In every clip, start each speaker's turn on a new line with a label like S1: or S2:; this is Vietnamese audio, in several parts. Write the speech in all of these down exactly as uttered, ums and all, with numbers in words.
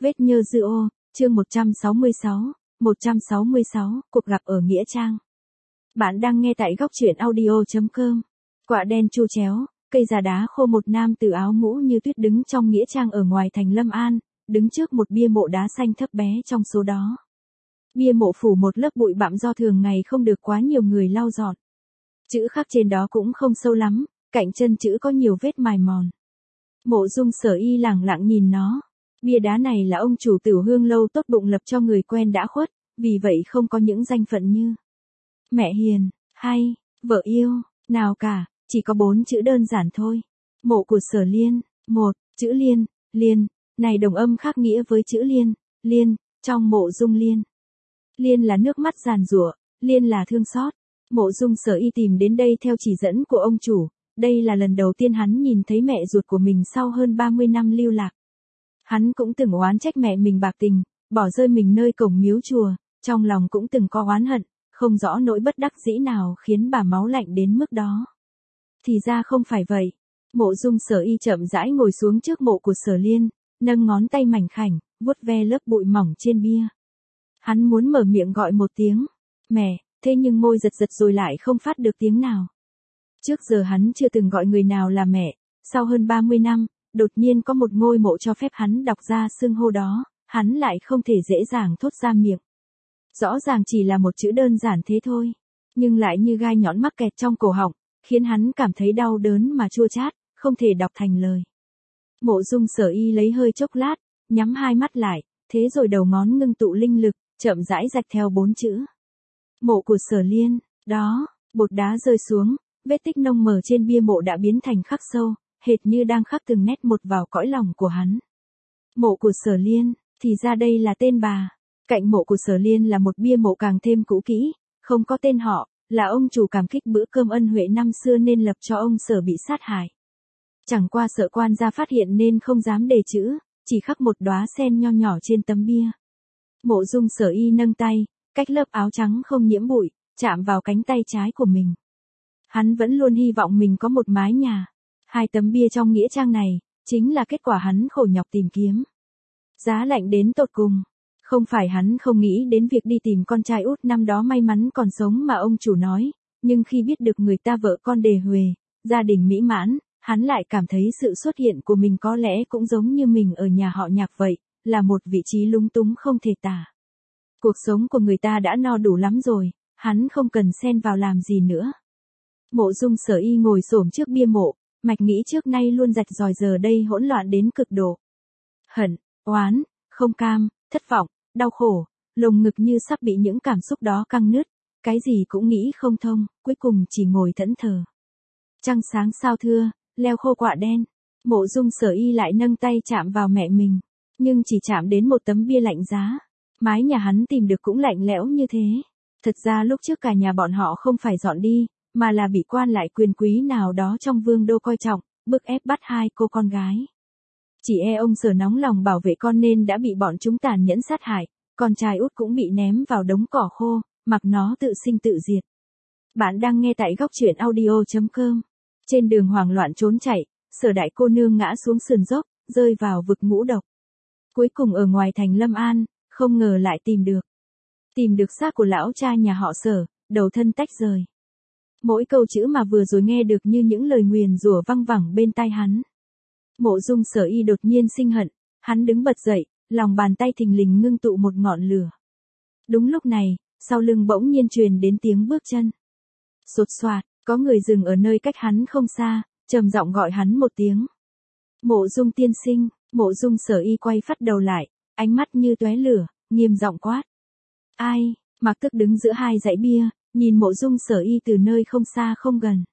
S1: Vết nhơ dư ô, chương một trăm sáu mươi sáu, một trăm sáu mươi sáu, cuộc gặp ở Nghĩa Trang. Bạn đang nghe tại góc truyện audio chấm com. Quạ đen chu chéo, cây già đá khô, một nam tử áo mũ như tuyết đứng trong Nghĩa Trang ở ngoài thành Lâm An, đứng trước một bia mộ đá xanh thấp bé trong số đó. Bia mộ phủ một lớp bụi bặm do thường ngày không được quá nhiều người lau dọn. Chữ khắc trên đó cũng không sâu lắm, cạnh chân chữ có nhiều vết mài mòn. Mộ Dung Sở Y lẳng lặng nhìn nó. Bia đá này là ông chủ Tửu Hương lâu tốt bụng lập cho người quen đã khuất, vì vậy không có những danh phận như mẹ hiền, hay, vợ yêu, nào cả, chỉ có bốn chữ đơn giản thôi. Mộ của Sở Liên. Một, chữ Liên, Liên, này đồng âm khác nghĩa với chữ Liên, Liên, trong mộ Dung Liên. Liên là nước mắt giàn giụa, Liên là thương xót. Mộ Dung Sở Y tìm đến đây theo chỉ dẫn của ông chủ, đây là lần đầu tiên hắn nhìn thấy mẹ ruột của mình sau hơn ba mươi năm lưu lạc. Hắn cũng từng oán trách mẹ mình bạc tình, bỏ rơi mình nơi cổng miếu chùa, trong lòng cũng từng có oán hận, không rõ nỗi bất đắc dĩ nào khiến bà máu lạnh đến mức đó. Thì ra không phải vậy. Mộ Dung Sở Y chậm rãi ngồi xuống trước mộ của Sở Liên, nâng ngón tay mảnh khảnh, vuốt ve lớp bụi mỏng trên bia. Hắn muốn mở miệng gọi một tiếng, mẹ, thế nhưng môi giật giật rồi lại không phát được tiếng nào. Trước giờ hắn chưa từng gọi người nào là mẹ, sau hơn ba mươi năm, đột nhiên có một ngôi mộ cho phép hắn đọc ra xưng hô đó, hắn lại không thể dễ dàng thốt ra miệng. Rõ ràng chỉ là một chữ đơn giản thế thôi, nhưng lại như gai nhọn mắc kẹt trong cổ họng, khiến hắn cảm thấy đau đớn mà chua chát, không thể đọc thành lời. Mộ Dung Sở Y lấy hơi chốc lát, nhắm hai mắt lại, thế rồi đầu ngón ngưng tụ linh lực, chậm rãi rạch theo bốn chữ. Mộ của Sở Liên, đó, bột đá rơi xuống, vết tích nông mờ trên bia mộ đã biến thành khắc sâu, hệt như đang khắc từng nét một vào cõi lòng của hắn. Mộ của Sở Liên, thì ra đây là tên bà. Cạnh mộ của Sở Liên là một bia mộ càng thêm cũ kỹ, không có tên họ, là ông chủ cảm kích bữa cơm ân huệ năm xưa nên lập cho ông Sở bị sát hại. Chẳng qua sợ quan gia phát hiện nên không dám đề chữ, chỉ khắc một đóa sen nho nhỏ trên tấm bia. Mộ Dung Sở Y nâng tay, cách lớp áo trắng không nhiễm bụi, chạm vào cánh tay trái của mình. Hắn vẫn luôn hy vọng mình có một mái nhà. Hai tấm bia trong Nghĩa Trang này, chính là kết quả hắn khổ nhọc tìm kiếm. Giá lạnh đến tột cùng. Không phải hắn không nghĩ đến việc đi tìm con trai út năm đó may mắn còn sống mà ông chủ nói, nhưng khi biết được người ta vợ con đề huề, gia đình mỹ mãn, hắn lại cảm thấy sự xuất hiện của mình có lẽ cũng giống như mình ở nhà họ Nhạc vậy, là một vị trí lúng túng không thể tả. Cuộc sống của người ta đã no đủ lắm rồi, hắn không cần xen vào làm gì nữa. Mộ Dung Sở Y ngồi xổm trước bia mộ, mạch nghĩ trước nay luôn rạch ròi giờ đây hỗn loạn đến cực độ. Hận, oán, không cam, thất vọng, đau khổ, lồng ngực như sắp bị những cảm xúc đó căng nứt, cái gì cũng nghĩ không thông, cuối cùng chỉ ngồi thẫn thờ. Trăng sáng sao thưa, leo khô quạ đen. Mộ Dung Sở Y lại nâng tay chạm vào mẹ mình, nhưng chỉ chạm đến một tấm bia lạnh giá. Mái nhà hắn tìm được cũng lạnh lẽo như thế. Thật ra lúc trước cả nhà bọn họ không phải dọn đi, mà là bị quan lại quyền quý nào đó trong vương đô coi trọng, bức ép bắt hai cô con gái. Chỉ e ông Sở nóng lòng bảo vệ con nên đã bị bọn chúng tàn nhẫn sát hại, con trai út cũng bị ném vào đống cỏ khô, mặc nó tự sinh tự diệt. Bạn đang nghe tại góc truyện audio chấm com. Trên đường hoảng loạn trốn chạy, Sở đại cô nương ngã xuống sườn dốc, rơi vào vực ngũ độc. Cuối cùng ở ngoài thành Lâm An, không ngờ lại tìm được. Tìm được xác của lão cha nhà họ Sở, đầu thân tách rời. Mỗi câu chữ mà vừa rồi nghe được như những lời nguyền rủa văng vẳng bên tai hắn. Mộ Dung Sở Y đột nhiên sinh hận, hắn đứng bật dậy, lòng bàn tay thình lình ngưng tụ một ngọn lửa. Đúng lúc này, sau lưng bỗng nhiên truyền đến tiếng bước chân. Sột soạt, có người dừng ở nơi cách hắn không xa, trầm giọng gọi hắn một tiếng. Mộ Dung tiên sinh. Mộ Dung Sở Y quay phắt đầu lại, ánh mắt như tóe lửa, nghiêm giọng quát. Ai? Mạc Tức đứng giữa hai dãy bia, nhìn Mộ Dung Sở Y từ nơi không xa không gần.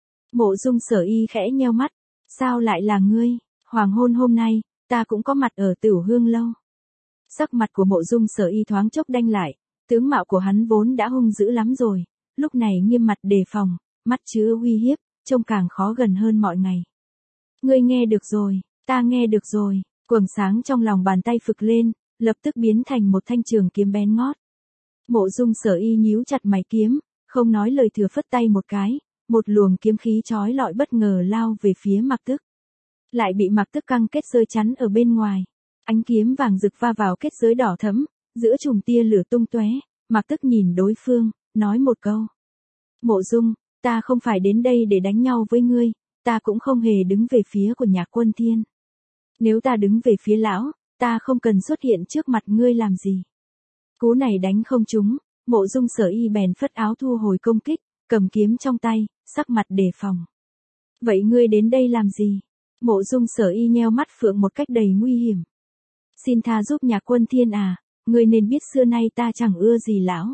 S1: Mộ Dung Sở Y khẽ nheo mắt. Sao lại là ngươi? Hoàng hôn hôm nay, ta cũng có mặt ở Tửu Hương lâu. Sắc mặt của Mộ Dung Sở Y thoáng chốc đanh lại, tướng mạo của hắn vốn đã hung dữ lắm rồi, lúc này nghiêm mặt đề phòng, mắt chứa uy hiếp, trông càng khó gần hơn mọi ngày. Ngươi nghe được rồi, ta nghe được rồi, quầng sáng trong lòng bàn tay phực lên, lập tức biến thành một thanh trường kiếm bén ngót. Mộ Dung Sở Y nhíu chặt mày kiếm, không nói lời thừa phất tay một cái, một luồng kiếm khí chói lọi bất ngờ lao về phía Mạc Tức. Lại bị Mạc Tức căng kết rơi chắn ở bên ngoài. Ánh kiếm vàng rực va vào kết giới đỏ thẫm, giữa chùm tia lửa tung tóe, Mạc Tức nhìn đối phương, nói một câu. Mộ Dung, ta không phải đến đây để đánh nhau với ngươi, ta cũng không hề đứng về phía của Nhạc Quân Thiên. Nếu ta đứng về phía lão, ta không cần xuất hiện trước mặt ngươi làm gì. Cú này đánh không trúng, Mộ Dung Sở Y bèn phất áo thu hồi công kích, cầm kiếm trong tay, sắc mặt đề phòng. Vậy ngươi đến đây làm gì? Mộ Dung Sở Y nheo mắt phượng một cách đầy nguy hiểm. Xin tha giúp Nhạc Quân Thiên à, ngươi nên biết xưa nay ta chẳng ưa gì lão.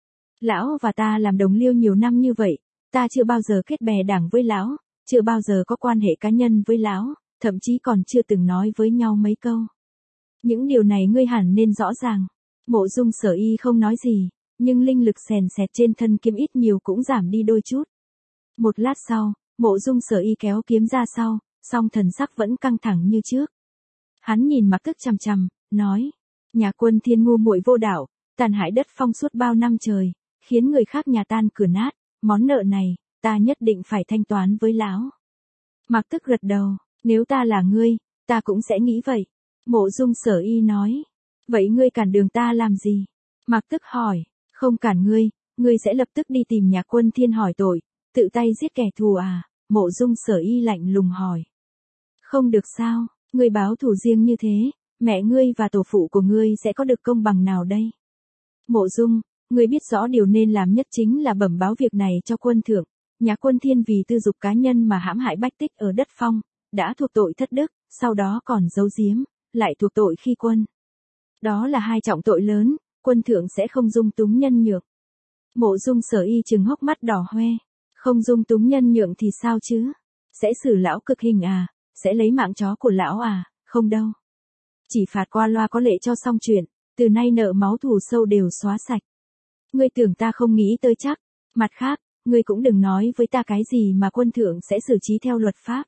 S1: Lão và ta làm đồng liêu nhiều năm như vậy, ta chưa bao giờ kết bè đảng với lão, chưa bao giờ có quan hệ cá nhân với lão, thậm chí còn chưa từng nói với nhau mấy câu. Những điều này ngươi hẳn nên rõ ràng. Mộ Dung Sở Y không nói gì, nhưng linh lực sèn sẹt trên thân kiếm ít nhiều cũng giảm đi đôi chút. Một lát sau, Mộ Dung Sở Y kéo kiếm ra sau, song thần sắc vẫn căng thẳng như trước. Hắn nhìn Mạc Tức chằm chằm, nói: Nhà Quân Thiên ngu muội vô đạo, tàn hại đất phong suốt bao năm trời, khiến người khác nhà tan cửa nát, món nợ này, ta nhất định phải thanh toán với lão. Mạc Tức gật đầu, nếu ta là ngươi, ta cũng sẽ nghĩ vậy. Mộ Dung Sở Y nói, vậy ngươi cản đường ta làm gì? Mạc Tức hỏi, không cản ngươi, ngươi sẽ lập tức đi tìm Nhà Quân Thiên hỏi tội, tự tay giết kẻ thù à? Mộ Dung Sở Y lạnh lùng hỏi. Không được sao, ngươi báo thù riêng như thế, mẹ ngươi và tổ phụ của ngươi sẽ có được công bằng nào đây? Mộ Dung, ngươi biết rõ điều nên làm nhất chính là bẩm báo việc này cho quân thượng. Nhà Quân Thiên vì tư dục cá nhân mà hãm hại bách tích ở đất phong, đã thuộc tội thất đức, sau đó còn giấu giếm, lại thuộc tội khi quân. Đó là hai trọng tội lớn, quân thượng sẽ không dung túng nhân nhượng. Mộ Dung Sở Y trừng hốc mắt đỏ hoe, không dung túng nhân nhượng thì sao chứ? Sẽ xử lão cực hình à? Sẽ lấy mạng chó của lão à? Không đâu. Chỉ phạt qua loa có lệ cho xong chuyện, từ nay nợ máu thù sâu đều xóa sạch. Ngươi tưởng ta không nghĩ tới chắc, mặt khác, ngươi cũng đừng nói với ta cái gì mà quân thượng sẽ xử trí theo luật pháp.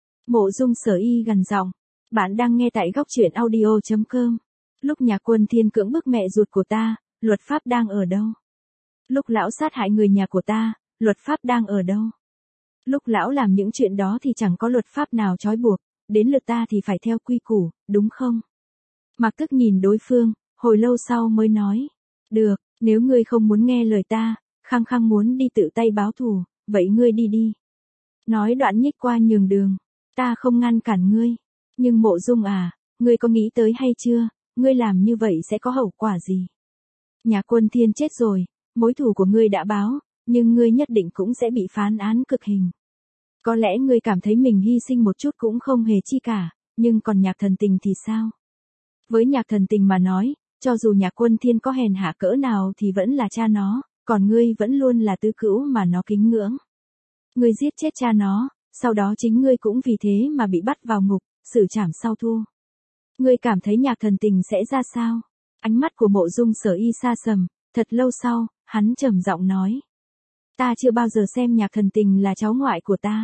S1: Mộ Dung Sở Y gằn giọng, bạn đang nghe tại góc truyện audio chấm com. Lúc Nhà Quân Thiên cưỡng bức mẹ ruột của ta, luật pháp đang ở đâu? Lúc lão sát hại người nhà của ta, luật pháp đang ở đâu? Lúc lão làm những chuyện đó thì chẳng có luật pháp nào trói buộc, đến lượt ta thì phải theo quy củ, đúng không? Mạc Tức nhìn đối phương, hồi lâu sau mới nói, được, nếu ngươi không muốn nghe lời ta, khăng khăng muốn đi tự tay báo thù, vậy ngươi đi đi. Nói đoạn nhích qua nhường đường, ta không ngăn cản ngươi, nhưng Mộ Dung à, ngươi có nghĩ tới hay chưa, ngươi làm như vậy sẽ có hậu quả gì? Nhà Quân Thiên chết rồi, mối thù của ngươi đã báo, nhưng ngươi nhất định cũng sẽ bị phán án cực hình. Có lẽ ngươi cảm thấy mình hy sinh một chút cũng không hề chi cả, nhưng còn Nhạc Thần Tình thì sao? Với Nhạc Thần Tình mà nói, cho dù Nhà Quân Thiên có hèn hạ cỡ nào thì vẫn là cha nó, còn ngươi vẫn luôn là tứ cữu mà nó kính ngưỡng. Ngươi giết chết cha nó, sau đó chính ngươi cũng vì thế mà bị bắt vào ngục, xử trảm sau thu. Ngươi cảm thấy Nhạc Thần Tình sẽ ra sao? Ánh mắt của Mộ Dung Sở Y xa sầm, thật lâu sau, hắn trầm giọng nói. Ta chưa bao giờ xem Nhạc Thần Tình là cháu ngoại của ta.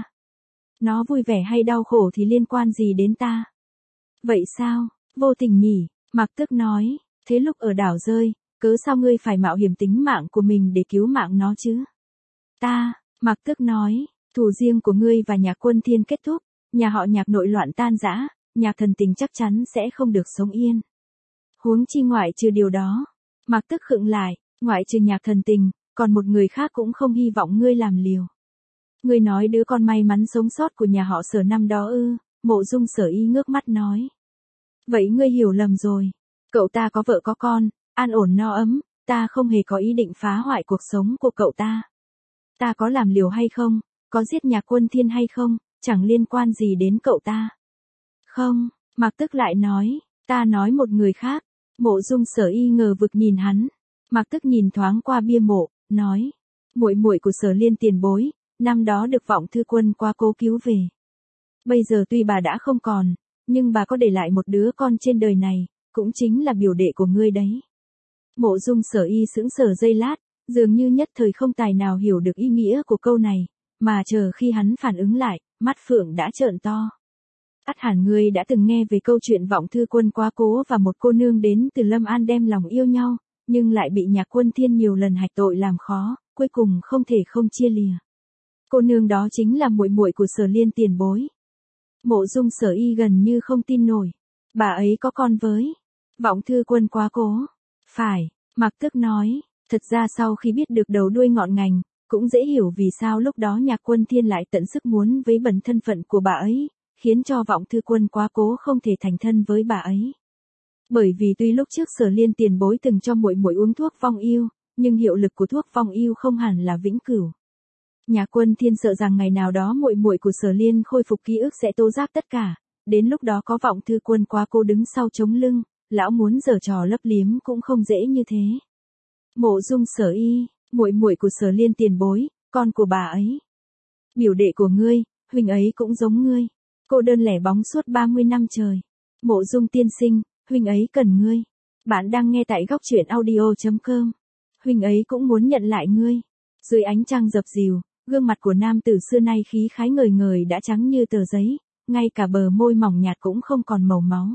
S1: Nó vui vẻ hay đau khổ thì liên quan gì đến ta? Vậy sao, vô tình nhỉ? Mạc Tức nói, thế lúc ở đảo rơi, cớ sao ngươi phải mạo hiểm tính mạng của mình để cứu mạng nó chứ? Ta, Mạc Tức nói, thù riêng của ngươi và Nhà Quân Thiên kết thúc, nhà họ Nhạc nội loạn tan rã, Nhạc Thần Tình chắc chắn sẽ không được sống yên. Huống chi ngoại trừ điều đó, Mạc Tức khựng lại, ngoại trừ Nhạc Thần Tình, còn một người khác cũng không hy vọng ngươi làm liều. Ngươi nói đứa con may mắn sống sót của nhà họ Sở năm đó ư? Mộ Dung Sở Y ngước mắt nói. Vậy ngươi hiểu lầm rồi. Cậu ta có vợ có con, an ổn no ấm, ta không hề có ý định phá hoại cuộc sống của cậu ta. Ta có làm liều hay không, có giết Nhà Quân Thiên hay không, chẳng liên quan gì đến cậu ta. Không, Mạc Tức lại nói, ta nói một người khác. Mộ Dung Sở Y ngờ vực nhìn hắn. Mạc Tức nhìn thoáng qua bia mộ, nói, muội muội của Sở Liên tiền bối, năm đó được Vọng Thư Quân qua cố cứu về. Bây giờ tuy bà đã không còn, nhưng bà có để lại một đứa con trên đời này, cũng chính là biểu đệ của ngươi đấy. Mộ Dung Sở Y sững sờ giây lát, dường như nhất thời không tài nào hiểu được ý nghĩa của câu này, mà chờ khi hắn phản ứng lại, mắt phượng đã trợn to. Ắt hẳn ngươi đã từng nghe về câu chuyện Vọng Thư Quân quá cố và một cô nương đến từ Lâm An đem lòng yêu nhau, nhưng lại bị Nhạc Quân Thiên nhiều lần hạch tội làm khó, cuối cùng không thể không chia lìa. Cô nương đó chính là muội muội của Sở Liên tiền bối. Mộ Dung Sở Y gần như không tin nổi. Bà ấy có con với Vọng Thư Quân quá cố. Phải, Mạc Tức nói, thật ra sau khi biết được đầu đuôi ngọn ngành, cũng dễ hiểu vì sao lúc đó Nhạc Quân Thiên lại tận sức muốn với bẩn thân phận của bà ấy, khiến cho Vọng Thư Quân quá cố không thể thành thân với bà ấy. Bởi vì tuy lúc trước Sở Liên tiền bối từng cho muội muội uống thuốc vong yêu, nhưng hiệu lực của thuốc vong yêu không hẳn là vĩnh cửu. Nhạc Quân Thiên sợ rằng ngày nào đó muội muội của Sở Liên khôi phục ký ức sẽ tố giác tất cả, đến lúc đó có Vọng Thư Quân quá cố đứng sau chống lưng, lão muốn giở trò lấp liếm cũng không dễ như thế. Mộ Dung Sở Y, muội muội của Sở Liên tiền bối, con của bà ấy. Biểu đệ của ngươi, huynh ấy cũng giống ngươi. Cô đơn lẻ bóng suốt ba mươi năm trời. Mộ Dung tiên sinh, huynh ấy cần ngươi. Bạn đang nghe tại góc truyện audio chấm com. Huynh ấy cũng muốn nhận lại ngươi. Dưới ánh trăng dập dìu, gương mặt của nam tử xưa nay khí khái ngời ngời đã trắng như tờ giấy, ngay cả bờ môi mỏng nhạt cũng không còn màu máu.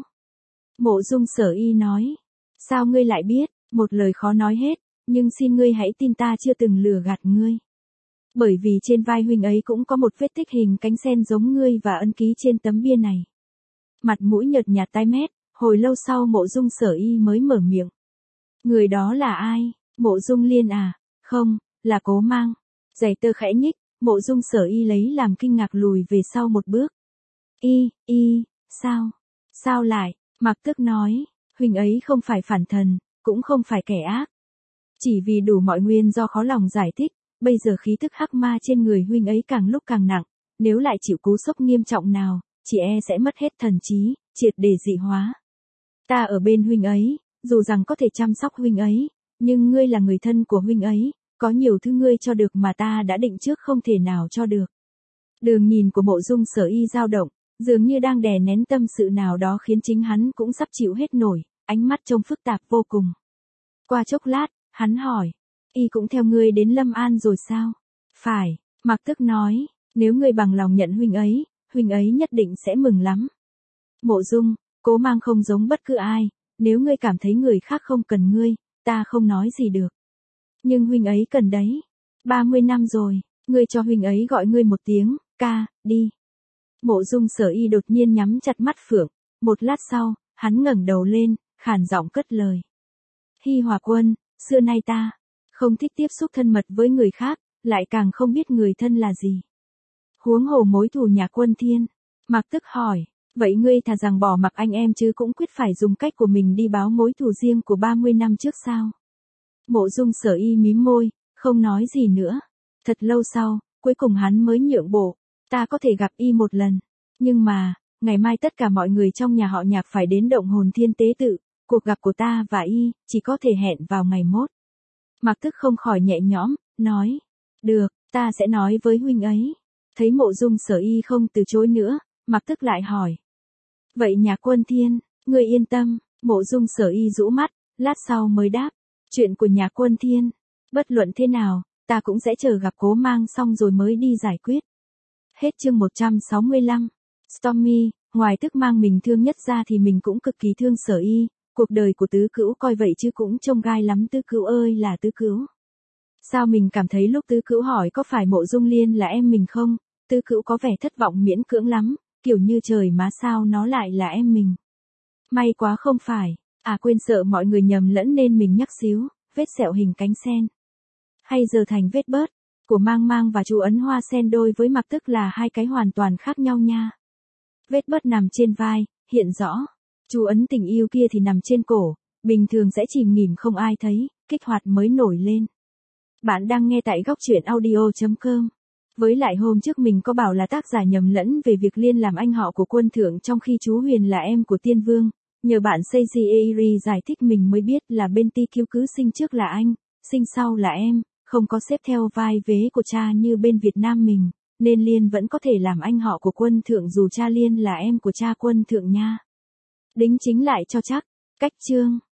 S1: Mộ Dung Sở Y nói, sao ngươi lại biết, một lời khó nói hết, nhưng xin ngươi hãy tin ta chưa từng lừa gạt ngươi. Bởi vì trên vai huynh ấy cũng có một vết tích hình cánh sen giống ngươi và ấn ký trên tấm bia này. Mặt mũi nhợt nhạt tái mét, hồi lâu sau Mộ Dung Sở Y mới mở miệng. Người đó là ai? Mộ Dung Liên à? Không, là Cố Mang. Giày tơ khẽ nhích, Mộ Dung Sở Y lấy làm kinh ngạc lùi về sau một bước. Y, y, sao? Sao lại? Mạc Tức nói, huynh ấy không phải phản thần, cũng không phải kẻ ác. Chỉ vì đủ mọi nguyên do khó lòng giải thích, bây giờ khí tức hắc ma trên người huynh ấy càng lúc càng nặng, nếu lại chịu cú sốc nghiêm trọng nào, chỉ e sẽ mất hết thần trí, triệt để dị hóa. Ta ở bên huynh ấy, dù rằng có thể chăm sóc huynh ấy, nhưng ngươi là người thân của huynh ấy, có nhiều thứ ngươi cho được mà ta đã định trước không thể nào cho được. Đường nhìn của Mộ Dung Sở Y dao động, dường như đang đè nén tâm sự nào đó khiến chính hắn cũng sắp chịu hết nổi, ánh mắt trông phức tạp vô cùng. Qua chốc lát, hắn hỏi, y cũng theo ngươi đến Lâm An rồi sao? Phải, Mạc Tức nói, nếu ngươi bằng lòng nhận huynh ấy, huynh ấy nhất định sẽ mừng lắm. Mộ Dung, Cố Mang không giống bất cứ ai, nếu ngươi cảm thấy người khác không cần ngươi, ta không nói gì được. Nhưng huynh ấy cần đấy. ba mươi năm rồi, ngươi cho huynh ấy gọi ngươi một tiếng, ca, đi. Mộ Dung Sở Y đột nhiên nhắm chặt mắt phượng, một lát sau, hắn ngẩng đầu lên, khàn giọng cất lời. Hi Hòa Quân, xưa nay ta không thích tiếp xúc thân mật với người khác, lại càng không biết người thân là gì. Huống hồ mối thù Nhạc Quân Thiên. Mạc Tức hỏi, vậy ngươi thà rằng bỏ mặc anh em chứ cũng quyết phải dùng cách của mình đi báo mối thù riêng của ba mươi năm trước sao? Mộ Dung Sở Y mím môi, không nói gì nữa. Thật lâu sau, cuối cùng hắn mới nhượng bộ. Ta có thể gặp y một lần. Nhưng mà, ngày mai tất cả mọi người trong nhà họ Nhạc phải đến động hồn thiên tế tự. Cuộc gặp của ta và y, chỉ có thể hẹn vào ngày mốt. Mạc Tức không khỏi nhẹ nhõm, nói. Được, ta sẽ nói với huynh ấy. Thấy Mộ Dung Sở Y không từ chối nữa, Mạc Tức lại hỏi. Vậy Nhạc Quân Thiên, ngươi yên tâm. Mộ Dung Sở Y rũ mắt, lát sau mới đáp. Chuyện của Nhạc Quân Thiên, bất luận thế nào, ta cũng sẽ chờ gặp Cố Mang xong rồi mới đi giải quyết. Hết chương một trăm sáu mươi lăm. Stormy, ngoài Tức Mang mình thương nhất ra thì mình cũng cực kỳ thương Sở Y. Cuộc đời của tứ cữu coi vậy chứ cũng trông gai lắm. Tứ cữu ơi là tứ cữu. Sao mình cảm thấy lúc tứ cữu hỏi có phải Mộ Dung Liên là em mình không, tứ cữu có vẻ thất vọng miễn cưỡng lắm, kiểu như trời má sao nó lại là em mình. May quá không phải, à quên sợ mọi người nhầm lẫn nên mình nhắc xíu, vết sẹo hình cánh sen. Hay giờ thành vết bớt, của Mang Mang và chú ấn hoa sen đôi với Mạc Tức là hai cái hoàn toàn khác nhau nha. Vết bớt nằm trên vai, hiện rõ. Chú ấn tình yêu kia thì nằm trên cổ, bình thường sẽ chìm nghỉm không ai thấy, kích hoạt mới nổi lên. Bạn đang nghe tại góc truyện audio chấm com. Với lại hôm trước mình có bảo là tác giả nhầm lẫn về việc Liên làm anh họ của Quân Thượng trong khi chú Huyền là em của Tiên Vương. Nhờ bạn Seiji Eiri giải thích mình mới biết là bên Ti Kiêu cứ sinh trước là anh, sinh sau là em, không có xếp theo vai vế của cha như bên Việt Nam mình, nên Liên vẫn có thể làm anh họ của Quân Thượng dù cha Liên là em của cha Quân Thượng nha. Đính chính lại cho chắc. Cách chương.